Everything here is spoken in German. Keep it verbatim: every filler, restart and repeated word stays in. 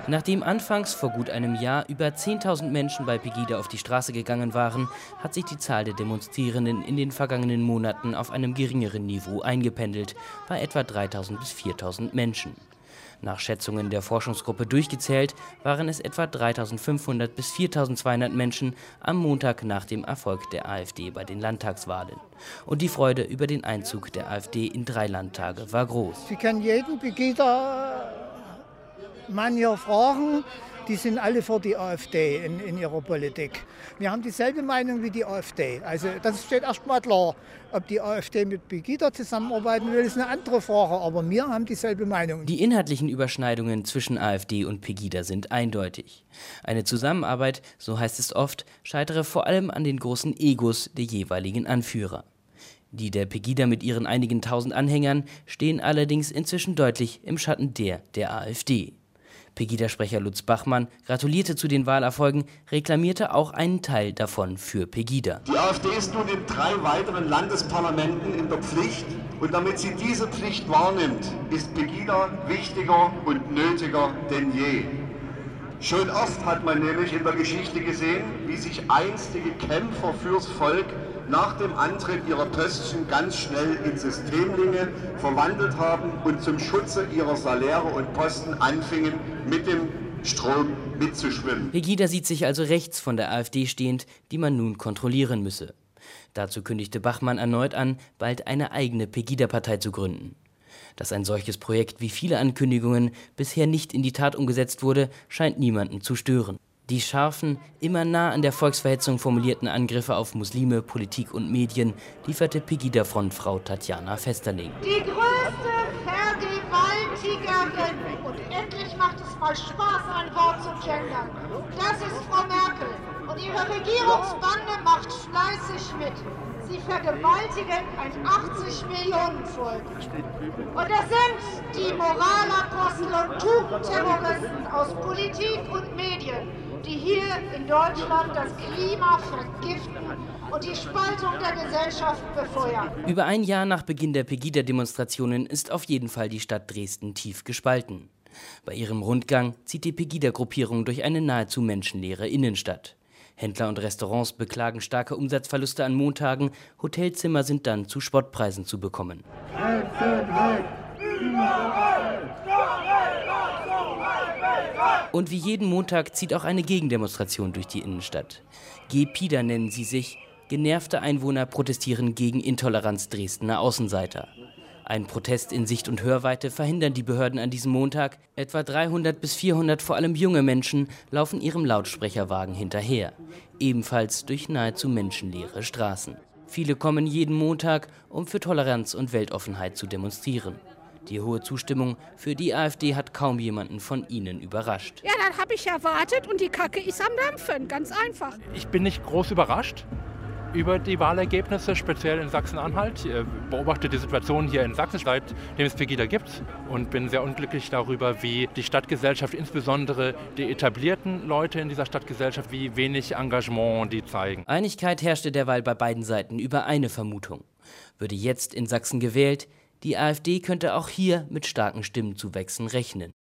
Nachdem anfangs vor gut einem Jahr über zehntausend Menschen bei Pegida auf die Straße gegangen waren, hat sich die Zahl der Demonstrierenden in den vergangenen Monaten auf einem geringeren Niveau eingependelt, bei etwa dreitausend bis viertausend Menschen. Nach Schätzungen der Forschungsgruppe durchgezählt waren es etwa dreitausendfünfhundert bis viertausendzweihundert Menschen am Montag nach dem Erfolg der AfD bei den Landtagswahlen. Und die Freude über den Einzug der AfD in drei Landtage war groß. Sie können jeden Pegida Mann hier fragen, die sind alle für die AfD in, in ihrer Politik. Wir haben dieselbe Meinung wie die AfD. Also das steht erst mal klar. Ob die AfD mit Pegida zusammenarbeiten will, ist eine andere Frage. Aber wir haben dieselbe Meinung. Die inhaltlichen Überschneidungen zwischen AfD und Pegida sind eindeutig. Eine Zusammenarbeit, so heißt es oft, scheitere vor allem an den großen Egos der jeweiligen Anführer. Die der Pegida mit ihren einigen tausend Anhängern stehen allerdings inzwischen deutlich im Schatten der der AfD. Pegida-Sprecher Lutz Bachmann gratulierte zu den Wahlerfolgen, reklamierte auch einen Teil davon für Pegida. Die AfD ist nun in drei weiteren Landesparlamenten in der Pflicht, und damit sie diese Pflicht wahrnimmt, ist Pegida wichtiger und nötiger denn je. Schon oft hat man nämlich in der Geschichte gesehen, wie sich einstige Kämpfer fürs Volk nach dem Antritt ihrer Pöstchen ganz schnell in Systemlinge verwandelt haben und zum Schutze ihrer Saläre und Posten anfingen, mit dem Strom mitzuschwimmen. Pegida sieht sich also rechts von der AfD stehend, die man nun kontrollieren müsse. Dazu kündigte Bachmann erneut an, bald eine eigene Pegida-Partei zu gründen. Dass ein solches Projekt wie viele Ankündigungen bisher nicht in die Tat umgesetzt wurde, scheint niemanden zu stören. Die scharfen, immer nah an der Volksverhetzung formulierten Angriffe auf Muslime, Politik und Medien lieferte Pegida-Frontfrau Tatjana Vesterling. Die größte Vergewaltigerin, und endlich macht es mal Spaß, ein Wort zu gendern, das ist Frau Merkel. Und ihre Regierungsbande macht fleißig mit. Sie vergewaltigen ein achtzig Millionen Volk. Und das sind die Moralapostel und Tugendterroristen aus Politik und Medien, die hier in Deutschland das Klima vergiften und die Spaltung der Gesellschaft befeuern. Über ein Jahr nach Beginn der Pegida-Demonstrationen ist auf jeden Fall die Stadt Dresden tief gespalten. Bei ihrem Rundgang zieht die Pegida-Gruppierung durch eine nahezu menschenleere Innenstadt. Händler und Restaurants beklagen starke Umsatzverluste an Montagen, Hotelzimmer sind dann zu Spottpreisen zu bekommen. Und wie jeden Montag zieht auch eine Gegendemonstration durch die Innenstadt. Gepida nennen sie sich. Genervte Einwohner protestieren gegen Intoleranz Dresdner Außenseiter. Ein Protest in Sicht- und Hörweite verhindern die Behörden an diesem Montag. Etwa dreihundert bis vierhundert, vor allem junge Menschen, laufen ihrem Lautsprecherwagen hinterher. Ebenfalls durch nahezu menschenleere Straßen. Viele kommen jeden Montag, um für Toleranz und Weltoffenheit zu demonstrieren. Die hohe Zustimmung für die AfD hat kaum jemanden von ihnen überrascht. Ja, das habe ich erwartet und die Kacke ist am Dampfen, ganz einfach. Ich bin nicht groß überrascht über die Wahlergebnisse, speziell in Sachsen-Anhalt. Ich beobachte die Situation hier in Sachsen, seitdem es Pegida gibt, und bin sehr unglücklich darüber, wie die Stadtgesellschaft, insbesondere die etablierten Leute in dieser Stadtgesellschaft, wie wenig Engagement die zeigen. Einigkeit herrschte derweil bei beiden Seiten über eine Vermutung. Würde jetzt in Sachsen gewählt, die AfD könnte auch hier mit starken Stimmenzuwächsen rechnen.